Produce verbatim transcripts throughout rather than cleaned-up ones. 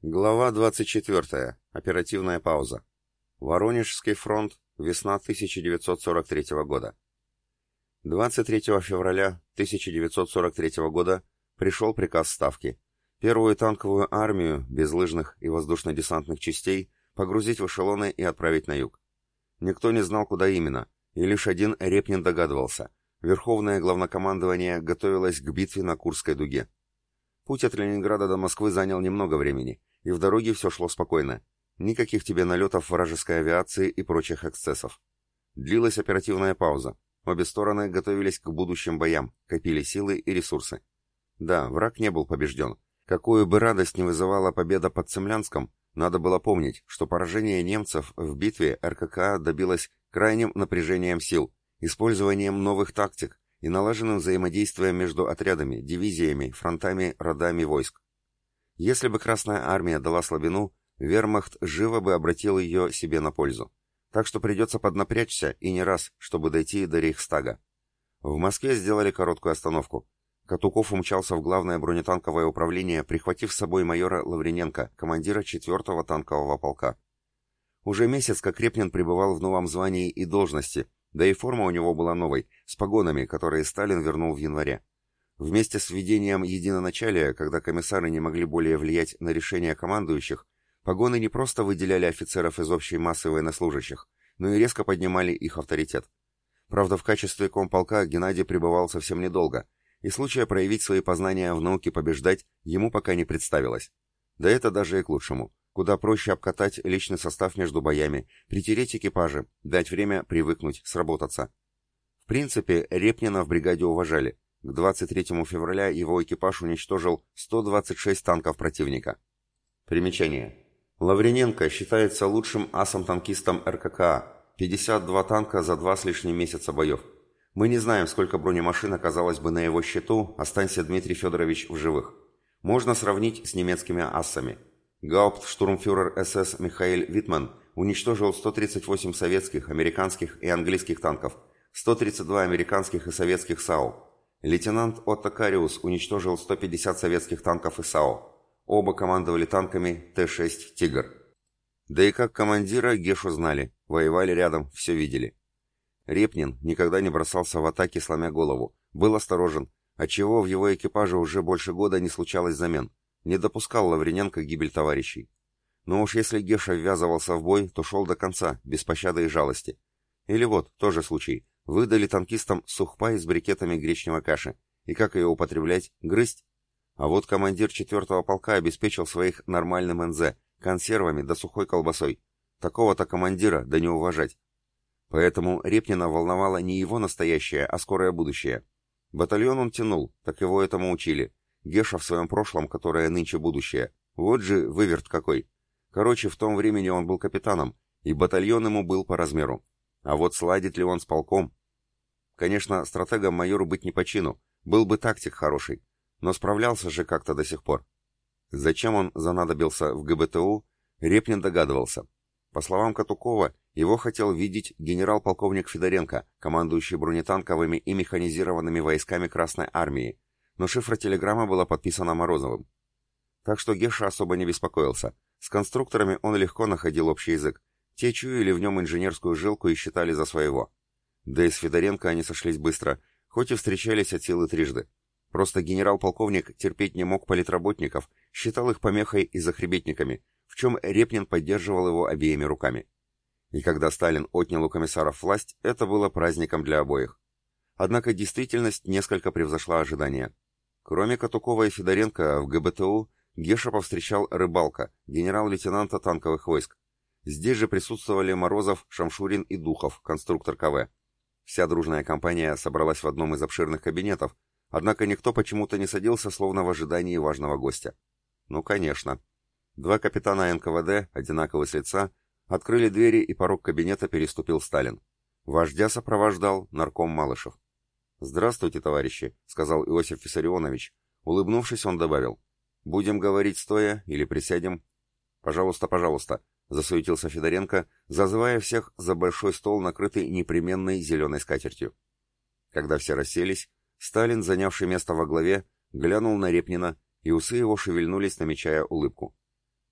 Глава двадцать четвертая. Оперативная пауза. Воронежский фронт. Весна тысяча девятьсот сорок третьего года. двадцать третьего февраля тысяча девятьсот сорок третьего года пришел приказ Ставки. Первую танковую армию, без лыжных и воздушно-десантных частей, погрузить в эшелоны и отправить на юг. Никто не знал, куда именно, и лишь один Репнин догадывался. Верховное главнокомандование готовилось к битве на Курской дуге. Путь от Ленинграда до Москвы занял немного времени, и в дороге все шло спокойно. Никаких тебе налетов вражеской авиации и прочих эксцессов. Длилась оперативная пауза. Обе стороны готовились к будущим боям, копили силы и ресурсы. Да, враг не был побежден. Какую бы радость ни вызывала победа под Цемлянском, надо было помнить, что поражение немцев в битве эр ка ка добилось крайним напряжением сил, использованием новых тактик и налаженным взаимодействием между отрядами, дивизиями, фронтами, родами войск. Если бы Красная Армия дала слабину, вермахт живо бы обратил ее себе на пользу. Так что придется поднапрячься и не раз, чтобы дойти до Рейхстага. В Москве сделали короткую остановку. Катуков умчался в главное бронетанковое управление, прихватив с собой майора Лавриненко, командира четвертого танкового полка. Уже месяц как Репнин пребывал в новом звании и должности, да и форма у него была новой, с погонами, которые Сталин вернул в январе. Вместе с введением единоначалия, когда комиссары не могли более влиять на решения командующих, погоны не просто выделяли офицеров из общей массы военнослужащих, но и резко поднимали их авторитет. Правда, в качестве комполка Геннадий пребывал совсем недолго, и случая проявить свои познания в науке побеждать ему пока не представилось. Да это даже и к лучшему. Куда проще обкатать личный состав между боями, притереть экипажи, дать время привыкнуть, сработаться. В принципе, Репнина в бригаде уважали. К двадцать третьему февраля его экипаж уничтожил сто двадцать шесть танков противника. Примечание. Лавриненко считается лучшим асом-танкистом эр ка ка. пятьдесят два танка за два с лишним месяца боев. Мы не знаем, сколько бронемашин оказалось бы на его счету, останься Дмитрий Федорович в живых. Можно сравнить с немецкими ассами. Гауптштурмфюрер эс эс Михаэль Витман уничтожил сто тридцать восемь советских, американских и английских танков, сто тридцать два американских и советских САУ. Лейтенант Отто Кариус уничтожил сто пятьдесят советских танков и САУ. Оба командовали танками Т шесть «Тигр». Да и как командира Гешу знали, воевали рядом, все видели. Репнин никогда не бросался в атаки, сломя голову, был осторожен, отчего в его экипаже уже больше года не случалось замен, не допускал Лавриненко гибель товарищей. Но уж если Геша ввязывался в бой, то шел до конца, без пощады и жалости. Или вот, тоже случай. Выдали танкистам сухпай с брикетами гречневой каши. И как ее употреблять? Грызть? А вот командир четвертого полка обеспечил своих нормальным эн зэ, консервами да сухой колбасой. Такого-то командира, да не уважать. Поэтому Репнина волновало не его настоящее, а скорое будущее. Батальон он тянул, так его этому учили. Геша в своем прошлом, которое нынче будущее. Вот же выверт какой. Короче, в том времени он был капитаном, и батальон ему был по размеру. А вот сладит ли он с полком? Конечно, стратегом майору быть не по чину, был бы тактик хороший, но справлялся же как-то до сих пор. Зачем он занадобился в гэ бэ тэ у, Репнин догадывался. По словам Катукова, его хотел видеть генерал-полковник Федоренко, командующий бронетанковыми и механизированными войсками Красной Армии, но шифротелеграмма была подписана Морозовым. Так что Геша особо не беспокоился. С конструкторами он легко находил общий язык. Те чуяли в нем инженерскую жилку и считали за своего. Да и с Федоренко они сошлись быстро, хоть и встречались от силы трижды. Просто генерал-полковник терпеть не мог политработников, считал их помехой и захребетниками, в чем Репнин поддерживал его обеими руками. И когда Сталин отнял у комиссаров власть, это было праздником для обоих. Однако действительность несколько превзошла ожидания. Кроме Катукова и Федоренко в гэ бэ тэ у Геша повстречал Рыбалка, генерал-лейтенанта танковых войск. Здесь же присутствовали Морозов, Шамшурин и Духов, конструктор ка вэ. Вся дружная компания собралась в одном из обширных кабинетов, однако никто почему-то не садился, словно в ожидании важного гостя. Ну, конечно. Два капитана эн ка вэ дэ, одинаковые с лица, открыли двери, и порог кабинета переступил Сталин. Вождя сопровождал нарком Малышев. «Здравствуйте, товарищи», — сказал Иосиф Виссарионович. Улыбнувшись, он добавил. «Будем говорить стоя или присядем?» «Пожалуйста, пожалуйста», — засуетился Федоренко, зазывая всех за большой стол, накрытый непременной зеленой скатертью. Когда все расселись, Сталин, занявший место во главе, глянул на Репнина, и усы его шевельнулись, намечая улыбку.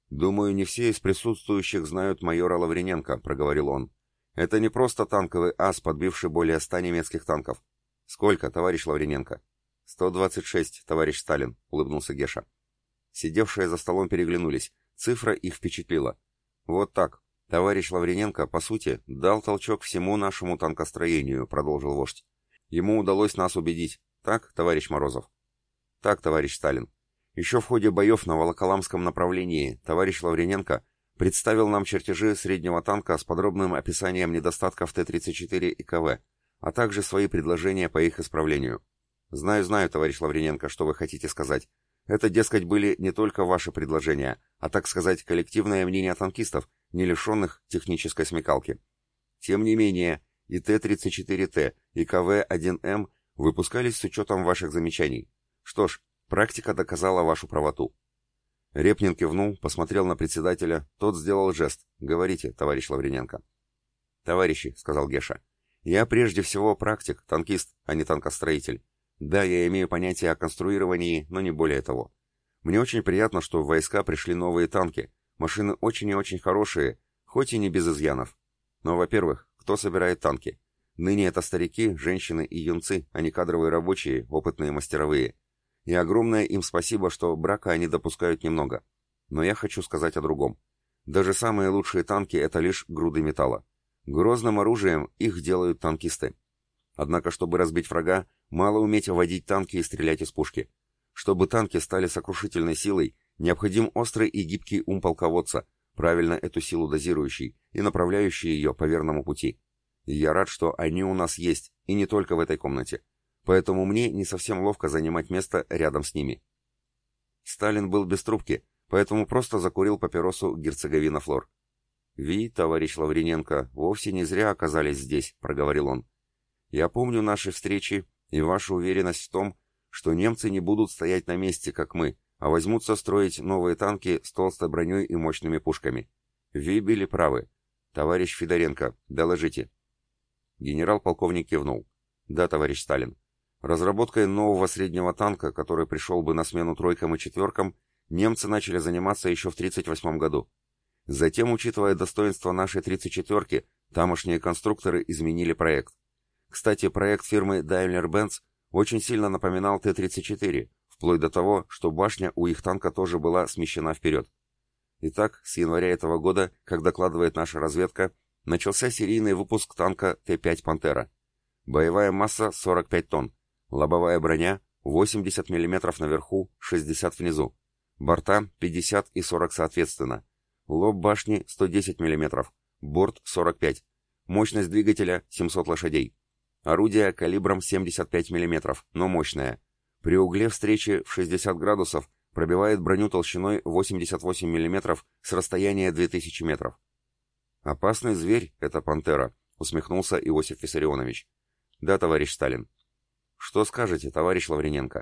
«Думаю, не все из присутствующих знают майора Лавриненко», — проговорил он. «Это не просто танковый ас, подбивший более ста немецких танков». «Сколько, товарищ Лавриненко?» «сто двадцать шесть, товарищ Сталин», — улыбнулся Геша. Сидевшие за столом переглянулись. Цифра их впечатлила. «Вот так. Товарищ Лавриненко, по сути, дал толчок всему нашему танкостроению», — продолжил вождь. «Ему удалось нас убедить. Так, товарищ Морозов?» «Так, товарищ Сталин. Еще в ходе боев на Волоколамском направлении товарищ Лавриненко представил нам чертежи среднего танка с подробным описанием недостатков Т тридцать четыре и ка вэ, а также свои предложения по их исправлению. Знаю, знаю, товарищ Лавриненко, что вы хотите сказать. Это, дескать, были не только ваши предложения, а, так сказать, коллективное мнение танкистов, не лишенных технической смекалки. Тем не менее, и Т тридцать четыре Т, и ка вэ один эм выпускались с учетом ваших замечаний. Что ж, практика доказала вашу правоту». Репнин кивнул, посмотрел на председателя, тот сделал жест. «Говорите, товарищ Лавриненко». «Товарищи», — сказал Геша, — «я прежде всего практик, танкист, а не танкостроитель. Да, я имею понятие о конструировании, но не более того. Мне очень приятно, что в войска пришли новые танки. Машины очень и очень хорошие, хоть и не без изъянов. Но, во-первых, кто собирает танки? Ныне это старики, женщины и юнцы, а не кадровые рабочие, опытные мастеровые. И огромное им спасибо, что брака они допускают немного. Но я хочу сказать о другом. Даже самые лучшие танки — это лишь груды металла. Грозным оружием их делают танкисты. Однако, чтобы разбить врага, мало уметь водить танки и стрелять из пушки. Чтобы танки стали сокрушительной силой, необходим острый и гибкий ум полководца, правильно эту силу дозирующий и направляющий ее по верному пути. И я рад, что они у нас есть, и не только в этой комнате. Поэтому мне не совсем ловко занимать место рядом с ними. Сталин был без трубки, поэтому просто закурил папиросу Герцеговина Флор. «Ви, товарищ Лавриненко, вовсе не зря оказались здесь», — проговорил он. «Я помню наши встречи и вашу уверенность в том, что немцы не будут стоять на месте, как мы, а возьмутся строить новые танки с толстой броней и мощными пушками. Ви были правы. Товарищ Федоренко, доложите». Генерал-полковник кивнул. «Да, товарищ Сталин. Разработкой нового среднего танка, который пришел бы на смену тройкам и четверкам, немцы начали заниматься еще в тридцать восьмом году. Затем, учитывая достоинства нашей тридцать четверки, тамошние конструкторы изменили проект. Кстати, проект фирмы Daimler-Benz очень сильно напоминал Т тридцать четыре, вплоть до того, что башня у их танка тоже была смещена вперед. Итак, с января этого года, как докладывает наша разведка, начался серийный выпуск танка Т пять «Пантера». Боевая масса сорок пять тонн. Лобовая броня восемьдесят миллиметров наверху, шестьдесят внизу. Борта пятьдесят и сорок соответственно. Лоб башни сто десять миллиметров. Борт сорок пять. Мощность двигателя семьсот лошадей. Орудие калибром семьдесят пять миллиметров, но мощное. При угле встречи в шестьдесят градусов пробивает броню толщиной восемьдесят восемь миллиметров с расстояния две тысячи метров. «Опасный зверь — это «Пантера», — усмехнулся Иосиф Виссарионович. «Да, товарищ Сталин». «Что скажете, товарищ Лавриненко?»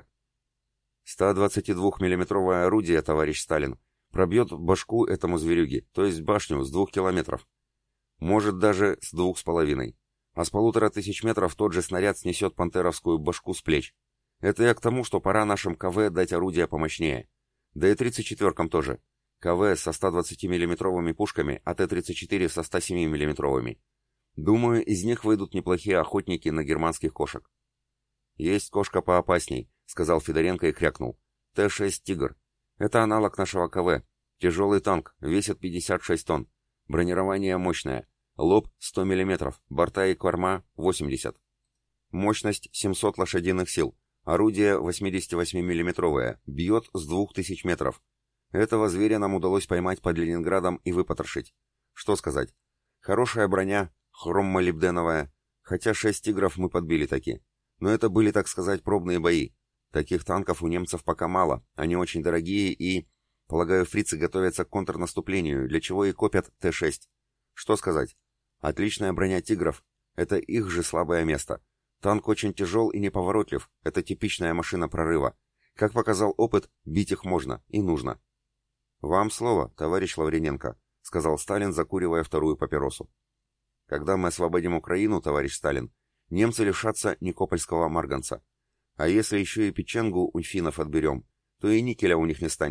сто двадцатидвухмиллиметровое орудие, товарищ Сталин, пробьет башку этому зверюге, то есть башню, с двух километров. Может, даже с двух с половиной. А с полутора тысяч метров тот же снаряд снесет пантеровскую башку с плеч. Это я к тому, что пора нашим ка вэ дать орудия помощнее. Да и тридцать четверкам тоже. ка вэ со ста двадцатимиллиметровыми пушками, а Т тридцать четыре со ста семимиллиметровыми. Думаю, из них выйдут неплохие охотники на германских кошек. «Есть кошка поопасней», — сказал Федоренко и крякнул. Т шесть «Тигр». Это аналог нашего ка вэ. Тяжелый танк, весит пятьдесят шесть тонн. Бронирование мощное. Лоб сто миллиметров, борта и корма восемьдесят. Мощность семьсот лошадиных сил. Орудие восьмидесятивосьмимиллиметровое, бьет с двух тысяч метров. Этого зверя нам удалось поймать под Ленинградом и выпотрошить. Что сказать? Хорошая броня, хроммолибденовая, хотя шесть «Тигров» мы подбили таки. Но это были, так сказать, пробные бои. Таких танков у немцев пока мало, они очень дорогие и... Полагаю, фрицы готовятся к контрнаступлению, для чего и копят Т шесть. Что сказать? Отличная броня «Тигров» — это их же слабое место. Танк очень тяжел и неповоротлив, это типичная машина прорыва. Как показал опыт, бить их можно и нужно. «Вам слово, товарищ Лавриненко», — сказал Сталин, закуривая вторую папиросу. «Когда мы освободим Украину, товарищ Сталин, немцы лишатся Никопольского марганца. А если еще и печенгу у финнов отберем, то и никеля у них не станет.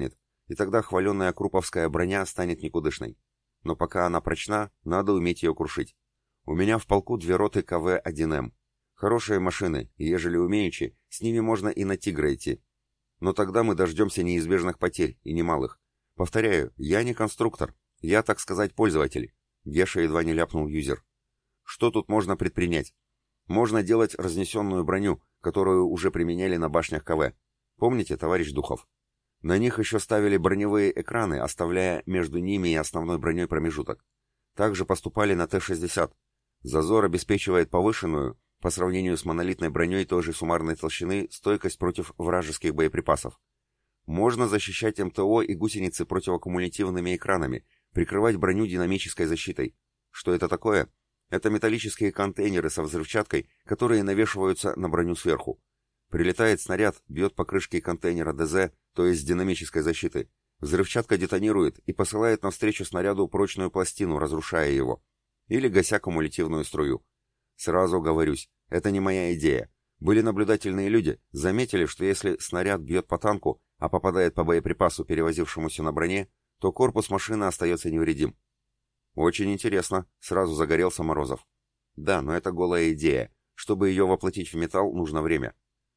и тогда хваленная круповская броня станет никудышной. Но пока она прочна, надо уметь ее крушить. У меня в полку две роты ка вэ один эм. Хорошие машины, и ежели умеючи, с ними можно и на «Тигра» идти. Но тогда мы дождемся неизбежных потерь, и немалых. Повторяю, я не конструктор, я, так сказать, пользователь. Геша едва не ляпнул юзер. Что тут можно предпринять? Можно делать разнесенную броню, которую уже применяли на башнях ка вэ. Помните, товарищ Духов? На них еще ставили броневые экраны, оставляя между ними и основной броней промежуток. Также поступали на тэ шестьдесят. Зазор обеспечивает повышенную, по сравнению с монолитной броней той же суммарной толщины, стойкость против вражеских боеприпасов. Можно защищать эм тэ о и гусеницы противокумулятивными экранами, прикрывать броню динамической защитой. Что это такое? Это металлические контейнеры со взрывчаткой, которые навешиваются на броню сверху. Прилетает снаряд, бьет по крышке контейнера дэ зэ, то есть динамической защиты. Взрывчатка детонирует и посылает навстречу снаряду прочную пластину, разрушая его. Или гася кумулятивную струю. Сразу говорюсь, это не моя идея. Были наблюдательные люди, заметили, что если снаряд бьет по танку, а попадает по боеприпасу, перевозившемуся на броне, то корпус машины остается невредим. Очень интересно, сразу загорелся Морозов. Да, но это голая идея. Чтобы ее воплотить в металл, нужно время.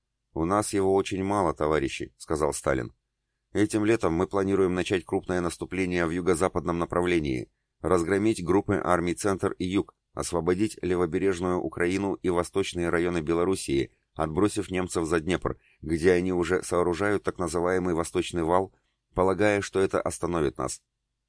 У нас его очень мало, товарищи, сказал Сталин. Этим летом мы планируем начать крупное наступление в юго-западном направлении, разгромить группы армий Центр и Юг, освободить левобережную Украину и восточные районы Белоруссии, отбросив немцев за Днепр, где они уже сооружают так называемый Восточный вал, полагая, что это остановит нас.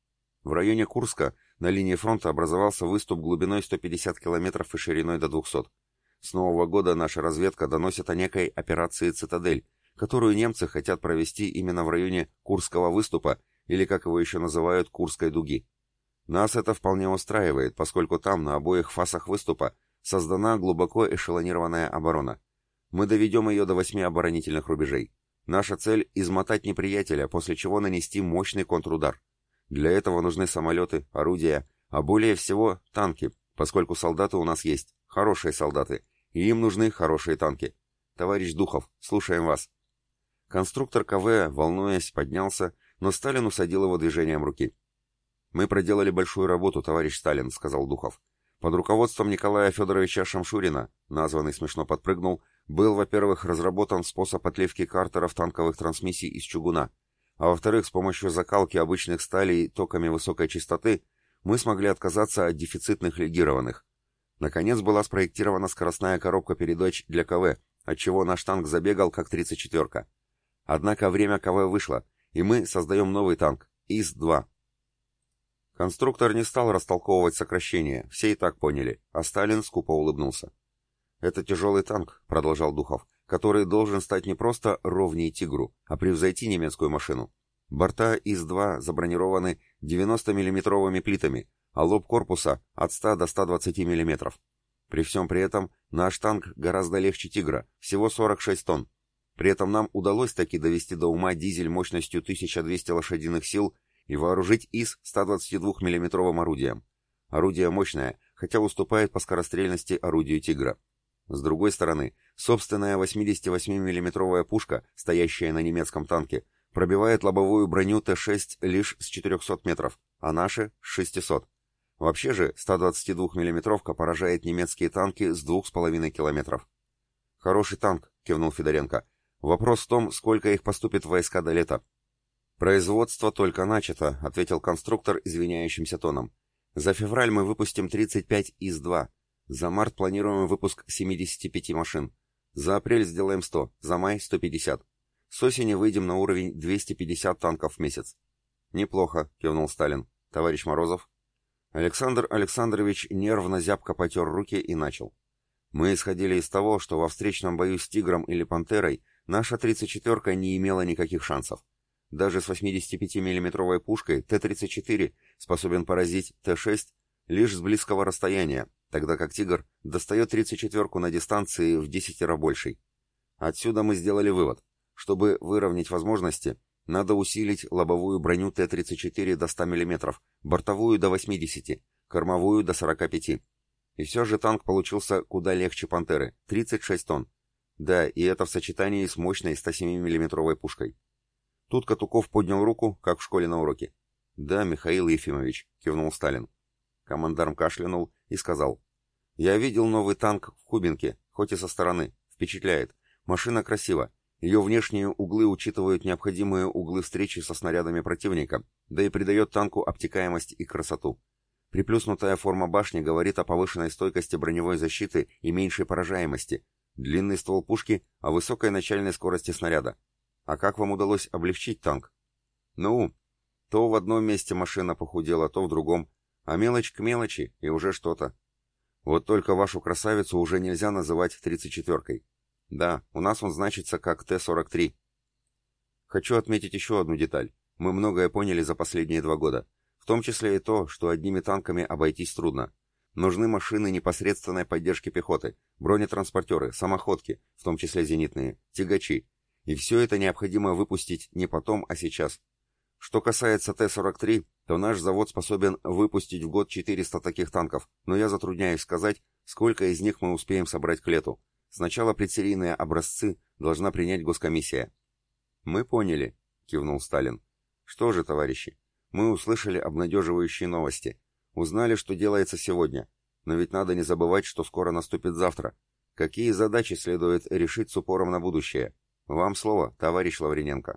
В районе Курска на линии фронта образовался выступ глубиной сто пятьдесят километров и шириной до двухсот. С Нового года наша разведка доносит о некой операции «Цитадель», которую немцы хотят провести именно в районе Курского выступа, или, как его еще называют, Курской дуги. Нас это вполне устраивает, поскольку там, на обоих фасах выступа, создана глубоко эшелонированная оборона. Мы доведем ее до восьми оборонительных рубежей. Наша цель – измотать неприятеля, после чего нанести мощный контрудар. Для этого нужны самолеты, орудия, а более всего танки, поскольку солдаты у нас есть, хорошие солдаты, и им нужны хорошие танки. Товарищ Духов, слушаем вас. Конструктор ка вэ, волнуясь, поднялся, но Сталин усадил его движением руки. «Мы проделали большую работу, товарищ Сталин», — сказал Духов. «Под руководством Николая Федоровича Шамшурина, названный смешно подпрыгнул, был, во-первых, разработан способ отливки картеров танковых трансмиссий из чугуна, а во-вторых, с помощью закалки обычных сталей токами высокой частоты мы смогли отказаться от дефицитных легированных. Наконец была спроектирована скоростная коробка передач для ка вэ, отчего наш танк забегал как тридцать четверка. Однако время ка вэ вышло, и мы создаем новый танк — ИС два. Конструктор не стал растолковывать сокращение, все и так поняли, а Сталин скупо улыбнулся. «Это тяжелый танк», — продолжал Духов, «который должен стать не просто ровней «Тигру», а превзойти немецкую машину. Борта ИС два забронированы девяносто-миллиметровыми плитами, а лоб корпуса от ста до ста двадцати миллиметров. При всем при этом наш танк гораздо легче «Тигра», всего сорок шесть тонн. При этом нам удалось таки довести до ума дизель мощностью тысяча двести лошадиных сил и вооружить ИС ста двадцатидвухмиллиметровым орудием. Орудие мощное, хотя уступает по скорострельности орудию «Тигра». С другой стороны, собственная восьмидесятивосьмимиллиметровая пушка, стоящая на немецком танке, пробивает лобовую броню тэ шесть лишь с четырехсот метров, а наши — с шестисот. Вообще же ста двадцатидвухмиллиметровка поражает немецкие танки с двух с половиной километров. «Хороший танк», — кивнул Федоренко. «Вопрос в том, сколько их поступит в войска до лета». «Производство только начато», — ответил конструктор извиняющимся тоном. «За февраль мы выпустим тридцать пять ИС два. За март планируем выпуск семидесяти пяти машин. За апрель сделаем сто, за май сто пятьдесят. С осени выйдем на уровень двести пятьдесят танков в месяц». «Неплохо», — кивнул Сталин. «Товарищ Морозов?» Александр Александрович нервно зябко потер руки и начал. «Мы исходили из того, что во встречном бою с «Тигром» или «Пантерой» наша тридцать четверка не имела никаких шансов. Даже с восьмидесятипятимиллиметровой пушкой тэ тридцать четыре способен поразить тэ шесть лишь с близкого расстояния, тогда как «Тигр» достает тридцать четверку на дистанции в десятеро большей. Отсюда мы сделали вывод. Чтобы выровнять возможности, надо усилить лобовую броню тэ тридцать четыре до ста миллиметров, бортовую до восьмидесяти, кормовую до сорока пяти. И все же танк получился куда легче «Пантеры» — тридцать шесть тонн. Да, и это в сочетании с мощной ста семимиллиметровой пушкой. Тут Катуков поднял руку, как в школе на уроке. «Да, Михаил Ефимович», — кивнул Сталин. Командарм кашлянул и сказал. «Я видел новый танк в Кубинке, хоть и со стороны. Впечатляет. Машина красива. Ее внешние углы учитывают необходимые углы встречи со снарядами противника, да и придает танку обтекаемость и красоту. Приплюснутая форма башни говорит о повышенной стойкости броневой защиты и меньшей поражаемости, длинный ствол пушки о высокой начальной скорости снаряда. А как вам удалось облегчить танк?» «Ну, то в одном месте машина похудела, то в другом, а мелочь к мелочи, и уже что-то. Вот только вашу красавицу уже нельзя называть тридцать четвёркой. Да, у нас он значится как Т сорок три. Хочу отметить еще одну деталь. Мы многое поняли за последние два года. В том числе и то, что одними танками обойтись трудно. Нужны машины непосредственной поддержки пехоты, бронетранспортеры, самоходки, в том числе зенитные, тягачи. И все это необходимо выпустить не потом, а сейчас. Что касается Т сорок три, то наш завод способен выпустить в год четыреста таких танков, но я затрудняюсь сказать, сколько из них мы успеем собрать к лету. Сначала предсерийные образцы должна принять госкомиссия. «Мы поняли», — кивнул Сталин. «Что же, товарищи, мы услышали обнадеживающие новости. Узнали, что делается сегодня. Но ведь надо не забывать, что скоро наступит завтра. Какие задачи следует решить с упором на будущее? Вам слово, товарищ Лавриненко».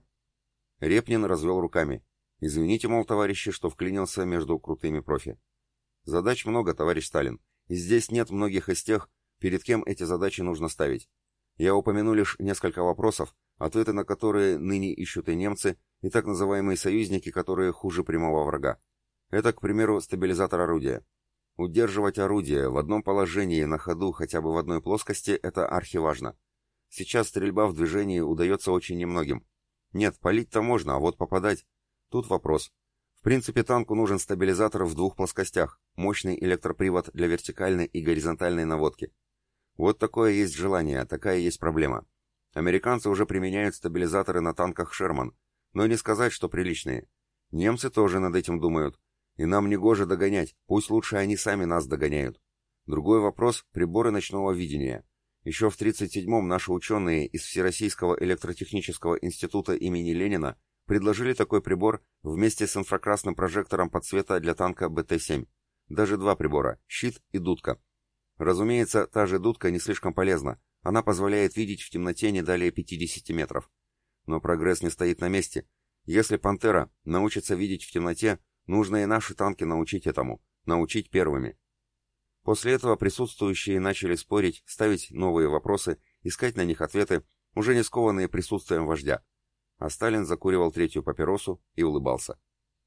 Репнин развел руками. «Извините, мол, товарищи, что вклинился между крутыми профи. Задач много, товарищ Сталин, и здесь нет многих из тех, перед кем эти задачи нужно ставить. Я упомяну лишь несколько вопросов, ответы на которые ныне ищут и немцы, и так называемые союзники, которые хуже прямого врага. Это, к примеру, стабилизатор орудия. Удерживать орудие в одном положении на ходу хотя бы в одной плоскости – это архиважно. Сейчас стрельба в движении удается очень немногим. Нет, палить-то можно, а вот попадать – тут вопрос. В принципе, танку нужен стабилизатор в двух плоскостях, мощный электропривод для вертикальной и горизонтальной наводки. Вот такое есть желание, такая есть проблема. Американцы уже применяют стабилизаторы на танках «Шерман», но не сказать, что приличные. Немцы тоже над этим думают. И нам не гоже догонять, пусть лучше они сами нас догоняют. Другой вопрос – приборы ночного видения. Еще в тридцать седьмом наши ученые из Всероссийского электротехнического института имени Ленина предложили такой прибор вместе с инфракрасным прожектором подсвета для танка Б Т семь. Даже два прибора – щит и дудка. Разумеется, та же дудка не слишком полезна, она позволяет видеть в темноте не далее пятидесяти метров. Но прогресс не стоит на месте. Если «Пантера» научится видеть в темноте, нужно и наши танки научить этому, научить первыми. После этого присутствующие начали спорить, ставить новые вопросы, искать на них ответы, уже не скованные присутствием вождя. А Сталин закуривал третью папиросу и улыбался.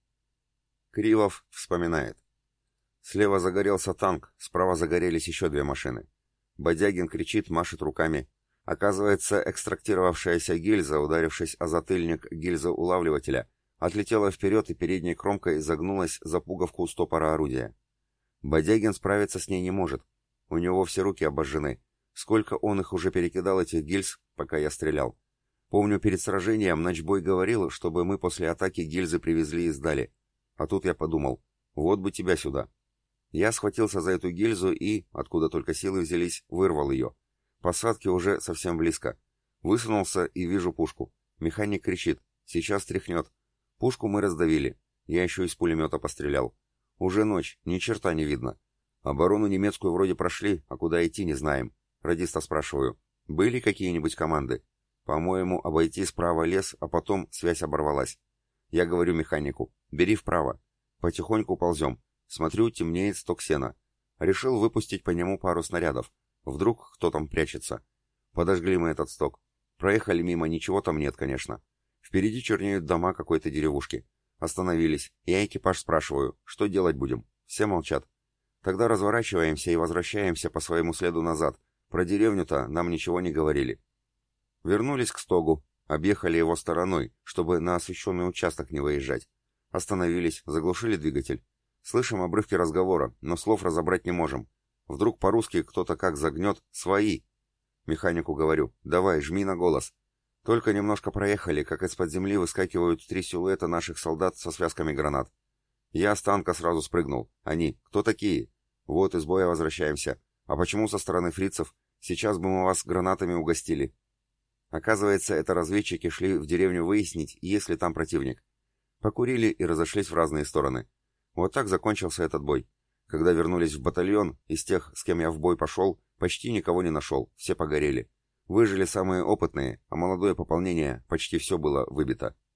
Кривов вспоминает. Слева загорелся танк, справа загорелись еще две машины. Бодягин кричит, машет руками. Оказывается, экстрактировавшаяся гильза, ударившись о затыльник гильзоулавливателя, отлетела вперед и передней кромкой загнулась за пуговку стопора орудия. Бодягин справиться с ней не может. У него все руки обожжены. Сколько он их уже перекидал, этих гильз, пока я стрелял. Помню, перед сражением начбой говорил, чтобы мы после атаки гильзы привезли и сдали. А тут я подумал, вот бы тебя сюда. Я схватился за эту гильзу и, откуда только силы взялись, вырвал ее. Посадки уже совсем близко. Высунулся и вижу пушку. Механик кричит, сейчас тряхнет. Пушку мы раздавили. Я еще из пулемета пострелял. Уже ночь, ни черта не видно. Оборону немецкую вроде прошли, а куда идти не знаем. Радиста спрашиваю, были какие-нибудь команды? По-моему, обойти справа лес, а потом связь оборвалась. Я говорю механику, бери вправо. Потихоньку ползем. Смотрю, темнеет сток сена. Решил выпустить по нему пару снарядов. Вдруг кто там прячется. Подожгли мы этот сток. Проехали мимо, ничего там нет, конечно. Впереди чернеют дома какой-то деревушки. Остановились. Я экипаж спрашиваю, что делать будем? Все молчат. Тогда разворачиваемся и возвращаемся по своему следу назад. Про деревню-то нам ничего не говорили. Вернулись к стогу. Объехали его стороной, чтобы на освещенный участок не выезжать. Остановились, заглушили двигатель. Слышим обрывки разговора, но слов разобрать не можем. Вдруг по-русски кто-то как загнет «свои». Механику говорю «давай, жми на голос». Только немножко проехали, как из-под земли выскакивают три силуэта наших солдат со связками гранат. Я с танка сразу спрыгнул. Они «кто такие?» Вот из боя возвращаемся. А почему со стороны фрицев? Сейчас бы мы вас гранатами угостили. Оказывается, это разведчики шли в деревню выяснить, есть ли там противник. Покурили и разошлись в разные стороны. Вот так закончился этот бой. Когда вернулись в батальон, из тех, с кем я в бой пошел, почти никого не нашел, все погорели. Выжили самые опытные, а молодое пополнение почти все было выбито.